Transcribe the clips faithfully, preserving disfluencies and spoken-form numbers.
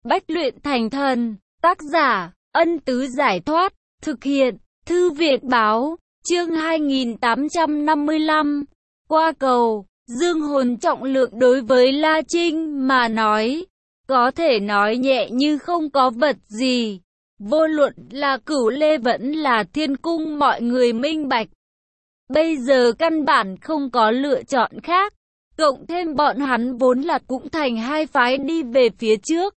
Bách luyện thành thần. Tác giả, Ân Tứ Giải Thoát. Thực hiện, Thư viện Báo. Chương hai nghìn tám trăm năm mươi lăm. Qua cầu. Dương hồn trọng lượng đối với La Trinh mà nói, có thể nói nhẹ như không có vật gì. Vô luận là Cửu Lê vẫn là Thiên Cung, mọi người minh bạch. Bây giờ căn bản không có lựa chọn khác. Cộng thêm bọn hắn vốn là cũng thành hai phái đi về phía trước.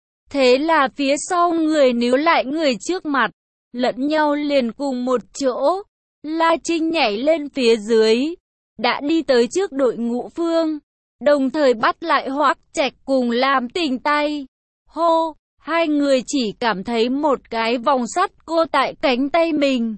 Thế là phía sau người níu lại người trước mặt, lẫn nhau liền cùng một chỗ. La Trinh nhảy lên phía dưới, đã đi tới trước đội ngũ phương, đồng thời bắt lại Hoắc Trạch cùng Lam Tình tay. Hô, hai người chỉ cảm thấy một cái vòng sắt cô tại cánh tay mình.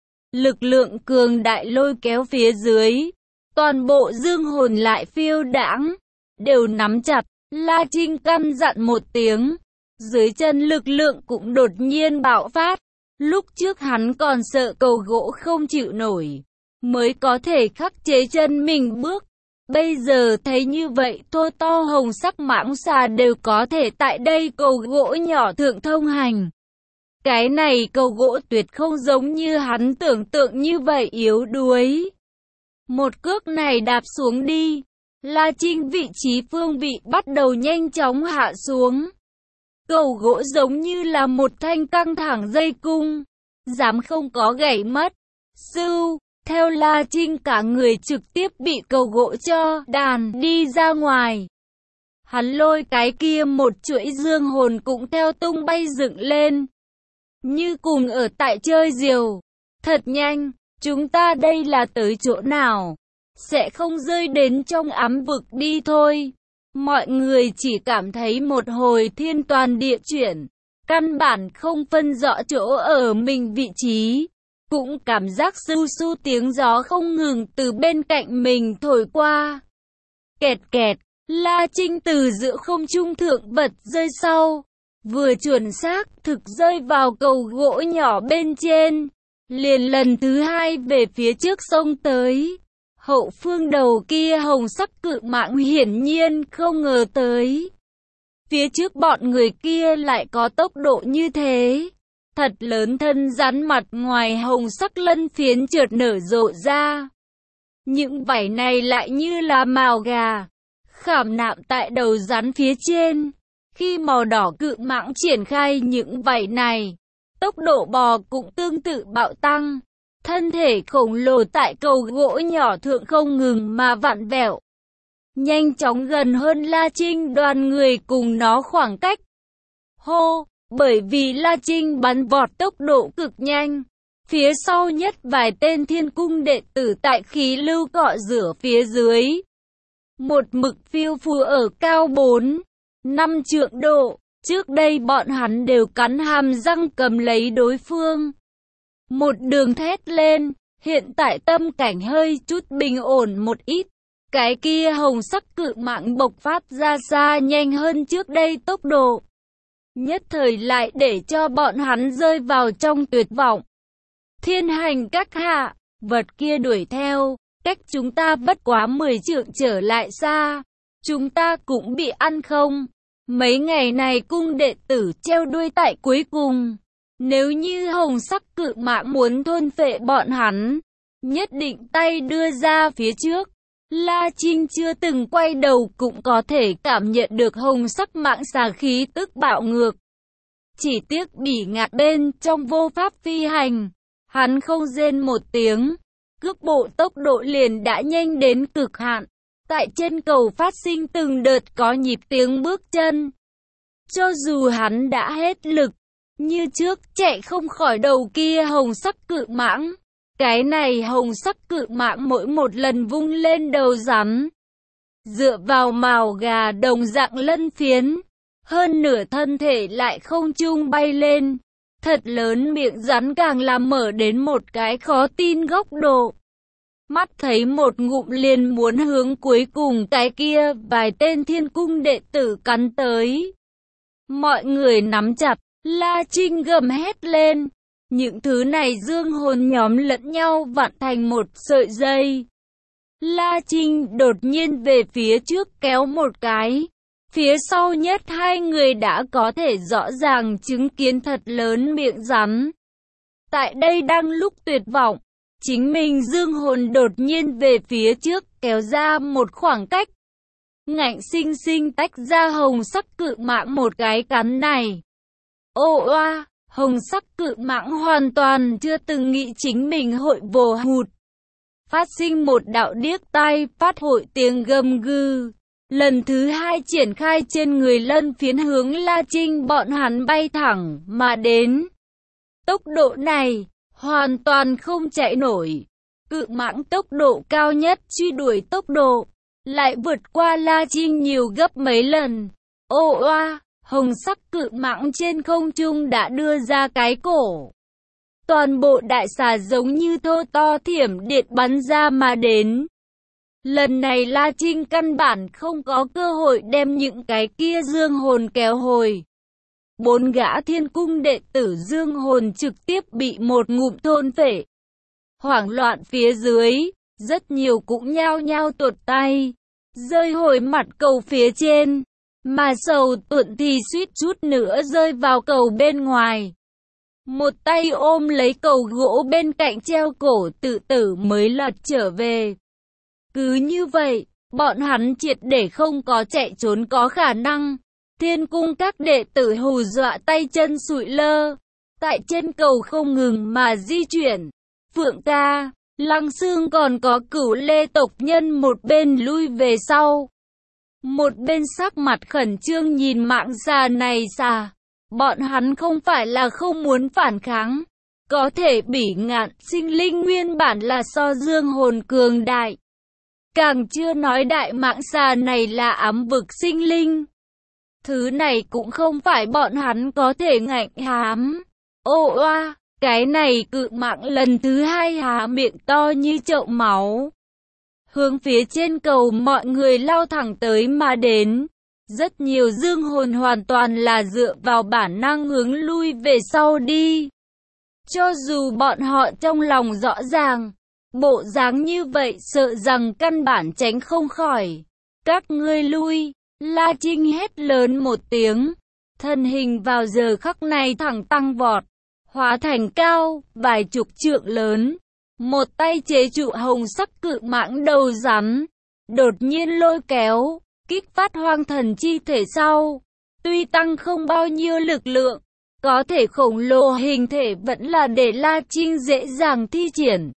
Lực lượng cường đại lôi kéo phía dưới, toàn bộ dương hồn lại phiêu đãng, đều nắm chặt. La Trinh căn dặn một tiếng, dưới chân lực lượng cũng đột nhiên bạo phát. Lúc trước hắn còn sợ cầu gỗ không chịu nổi, mới có thể khắc chế chân mình bước. Bây giờ thấy như vậy, thô to hồng sắc mãng xà đều có thể tại đây cầu gỗ nhỏ thượng thông hành. Cái này cầu gỗ tuyệt không giống như hắn tưởng tượng như vậy yếu đuối. Một cước này đạp xuống đi, La Trinh vị trí phương vị bắt đầu nhanh chóng hạ xuống. Cầu gỗ giống như là một thanh căng thẳng dây cung, dám không có gãy mất. Sưu, theo La Trinh cả người trực tiếp bị cầu gỗ cho đàn đi ra ngoài. Hắn lôi cái kia một chuỗi dương hồn cũng theo tung bay dựng lên, như cùng ở tại chơi diều. Thật nhanh, chúng ta đây là tới chỗ nào? Sẽ không rơi đến trong ám vực đi thôi. Mọi người chỉ cảm thấy một hồi thiên toàn địa chuyển, căn bản không phân rõ chỗ ở mình vị trí. Cũng cảm giác su su tiếng gió không ngừng từ bên cạnh mình thổi qua. Kẹt kẹt, La Trinh từ giữa không trung thượng vật rơi sau, vừa chuẩn xác thực rơi vào cầu gỗ nhỏ bên trên, liền lần thứ hai về phía trước sông tới. Hậu phương đầu kia hồng sắc cự mãng hiển nhiên không ngờ tới phía trước bọn người kia lại có tốc độ như thế. Thật lớn thân rắn mặt ngoài hồng sắc lân phiến chợt nở rộ ra. Những vảy này lại như là mào gà, khảm nạm tại đầu rắn phía trên. Khi màu đỏ cự mãng triển khai những vảy này, tốc độ bò cũng tương tự bạo tăng. Thân thể khổng lồ tại cầu gỗ nhỏ thượng không ngừng mà vặn vẹo, nhanh chóng gần hơn La Trinh đoàn người cùng nó khoảng cách. Hô, bởi vì La Trinh bắn vọt tốc độ cực nhanh, phía sau nhất vài tên Thiên Cung đệ tử tại khí lưu cọ rửa phía dưới, một mực phiêu phù ở cao bốn, năm trượng độ. Trước đây bọn hắn đều cắn hàm răng cầm lấy đối phương, một đường thét lên. Hiện tại tâm cảnh hơi chút bình ổn một ít. Cái kia hồng sắc cự mãng bộc phát ra xa nhanh hơn trước đây tốc độ, nhất thời lại để cho bọn hắn rơi vào trong tuyệt vọng. Thiên hành các hạ, vật kia đuổi theo, cách chúng ta bất quá mười trượng trở lại xa, chúng ta cũng bị ăn không? Mấy ngày này cung đệ tử treo đuôi tại cuối cùng. Nếu như hồng sắc cự mãng muốn thôn phệ bọn hắn, nhất định tay đưa ra phía trước. La Trinh chưa từng quay đầu cũng có thể cảm nhận được hồng sắc mãng xà khí tức bạo ngược. Chỉ tiếc bỉ ngạn bên trong vô pháp phi hành, hắn không rên một tiếng, cước bộ tốc độ liền đã nhanh đến cực hạn. Tại chân cầu phát sinh từng đợt có nhịp tiếng bước chân. Cho dù hắn đã hết lực, như trước chạy không khỏi đầu kia hồng sắc cự mãng. Cái này hồng sắc cự mãng mỗi một lần vung lên đầu rắn, dựa vào mào gà đồng dạng lân phiến, hơn nửa thân thể lại không trung bay lên. Thật lớn miệng rắn càng làm mở đến một cái khó tin góc độ. Mắt thấy một ngụm liền muốn hướng cuối cùng cái kia vài tên Thiên Cung đệ tử cắn tới. Mọi người nắm chặt, La Trinh gầm hét lên. Những thứ này dương hồn nhóm lẫn nhau vặn thành một sợi dây. La Trinh đột nhiên về phía trước kéo một cái, Phía sau nhất hai người đã có thể rõ ràng chứng kiến thật lớn miệng rắn. Tại đây đang lúc tuyệt vọng, chính mình dương hồn đột nhiên về phía trước kéo ra một khoảng cách. Ngạnh sinh sinh tách ra hồng sắc cự mãng một cái cắn này. Ô oa, hồng sắc cự mãng hoàn toàn chưa từng nghĩ chính mình hội vồ hụt. Phát sinh một đạo điếc tai phát hội tiếng gầm gừ. Lần thứ hai triển khai trên người Lân Phiến hướng La Trinh bọn hắn bay thẳng mà đến. Tốc độ này, hoàn toàn không chạy nổi. Cự mãng tốc độ cao nhất truy đuổi tốc độ, lại vượt qua La Trinh nhiều gấp mấy lần. Ô oa, hồng sắc cự mãng trên không trung đã đưa ra cái cổ. Toàn bộ đại xà giống như thô to thiểm điện bắn ra mà đến. Lần này La Trinh căn bản không có cơ hội đem những cái kia dương hồn kéo hồi. Bốn gã thiên cung đệ tử dương hồn trực tiếp bị một ngụm thôn phệ. Hoảng loạn phía dưới, rất nhiều cũng nhao nhao tuột tay, rơi hồi mặt cầu phía trên, mà Sầu Tuận thì suýt chút nữa rơi vào cầu bên ngoài. Một tay ôm lấy cầu gỗ bên cạnh treo cổ tự tử mới lật trở về. Cứ như vậy, bọn hắn triệt để không có chạy trốn có khả năng. Thiên cung các đệ tử hù dọa tay chân sụi lơ, tại trên cầu không ngừng mà di chuyển. Phượng ca, Lăng Xương còn có Cửu Lê tộc nhân một bên lui về sau. Một bên sắc mặt khẩn trương nhìn mạng già này già. Bọn hắn không phải là không muốn phản kháng. Có thể bỉ ngạn sinh linh nguyên bản là so dương hồn cường đại. Càng chưa nói đại mạng xà này là ám vực sinh linh. Thứ này cũng không phải bọn hắn có thể ngạnh hám. Ô oa, cái này cự mạng lần thứ hai há miệng to như chậu máu. Hướng phía trên cầu mọi người lao thẳng tới mà đến. Rất nhiều dương hồn hoàn toàn là dựa vào bản năng hướng lui về sau đi. Cho dù bọn họ trong lòng rõ ràng, bộ dáng như vậy sợ rằng căn bản tránh không khỏi. Các ngươi lui, La Trinh hét lớn một tiếng. Thân hình vào giờ khắc này thẳng tăng vọt, hóa thành cao, vài chục trượng lớn. Một tay chế trụ hồng sắc cự mãng đầu rắn, đột nhiên lôi kéo, kích phát hoang thần chi thể sau. Tuy tăng không bao nhiêu lực lượng, có thể khổng lồ hình thể vẫn là để La Trinh dễ dàng thi triển.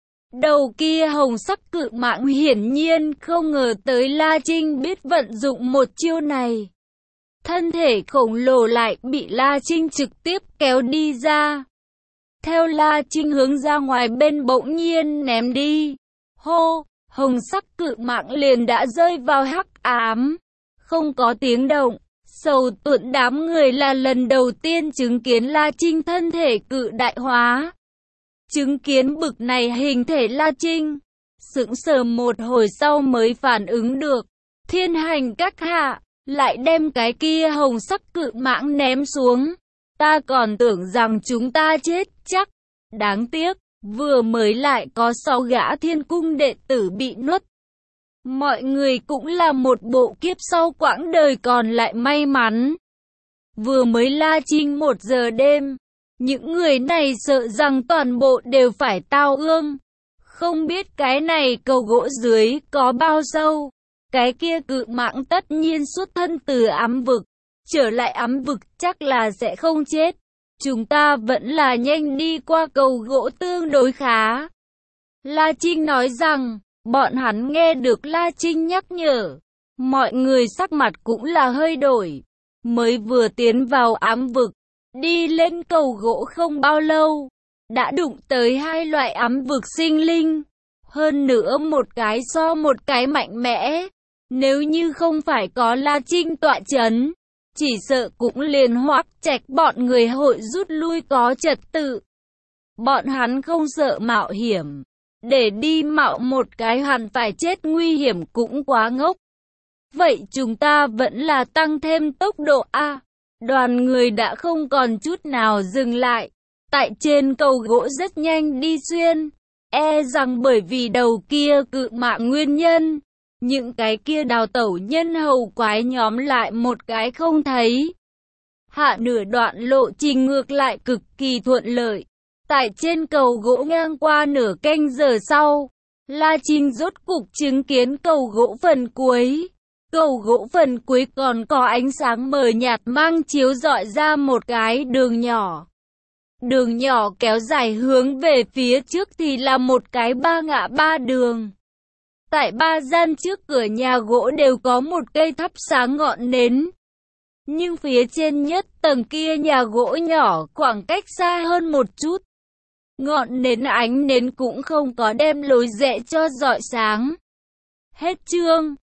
Đầu kia hồng sắc cự mãng hiển nhiên không ngờ tới La Trinh biết vận dụng một chiêu này. Thân thể khổng lồ lại bị La Trinh trực tiếp kéo đi ra. Theo La Trinh hướng ra ngoài bên bỗng nhiên ném đi. Hô, hồng sắc cự mãng liền đã rơi vào hắc ám. Không có tiếng động. Sầu Tuận đám người là lần đầu tiên chứng kiến La Trinh thân thể cự đại hóa. Chứng kiến bực này hình thể La Trinh, sững sờ một hồi sau mới phản ứng được. Thiên hành các hạ, lại đem cái kia hồng sắc cự mãng ném xuống. Ta còn tưởng rằng chúng ta chết chắc. Đáng tiếc, vừa mới lại có sáu gã thiên cung đệ tử bị nuốt. Mọi người cũng là một bộ kiếp sau quãng đời còn lại may mắn. Vừa mới La Trinh một giờ đêm, những người này sợ rằng toàn bộ đều phải tao ương. Không biết cái này cầu gỗ dưới có bao sâu. Cái kia cự mãng tất nhiên xuất thân từ ám vực. Trở lại ám vực chắc là sẽ không chết. Chúng ta vẫn là nhanh đi qua cầu gỗ tương đối khá. La Trinh nói rằng, bọn hắn nghe được La Trinh nhắc nhở. Mọi người sắc mặt cũng là hơi đổi. Mới vừa tiến vào ám vực, đi lên cầu gỗ không bao lâu, đã đụng tới hai loại ám vực sinh linh. Hơn nữa một cái so một cái mạnh mẽ. Nếu như không phải có La Trinh tọa chấn, chỉ sợ cũng liền Hoắc Trạch bọn người hội rút lui có trật tự. Bọn hắn không sợ mạo hiểm. Để đi mạo một cái hẳn phải chết nguy hiểm cũng quá ngốc. Vậy chúng ta vẫn là tăng thêm tốc độ A. Đoàn người đã không còn chút nào dừng lại. Tại trên cầu gỗ rất nhanh đi xuyên. E rằng bởi vì đầu kia cự mãng nguyên nhân, Những cái kia đào tẩu nhân hầu quái nhóm lại một cái không thấy. Hạ nửa đoạn lộ trình ngược lại cực kỳ thuận lợi. Tại trên cầu gỗ ngang qua nửa canh giờ sau, La Trinh rốt cục chứng kiến cầu gỗ phần cuối. Cầu gỗ phần cuối còn có ánh sáng mờ nhạt mang chiếu rọi ra một cái đường nhỏ. Đường nhỏ kéo dài hướng về phía trước thì là một cái ba ngã ba đường. Tại ba gian trước cửa nhà gỗ đều có một cây thắp sáng ngọn nến. Nhưng phía trên nhất tầng kia nhà gỗ nhỏ khoảng cách xa hơn một chút. Ngọn nến ánh nến cũng không có đem lối rẽ cho rọi sáng. Hết chương.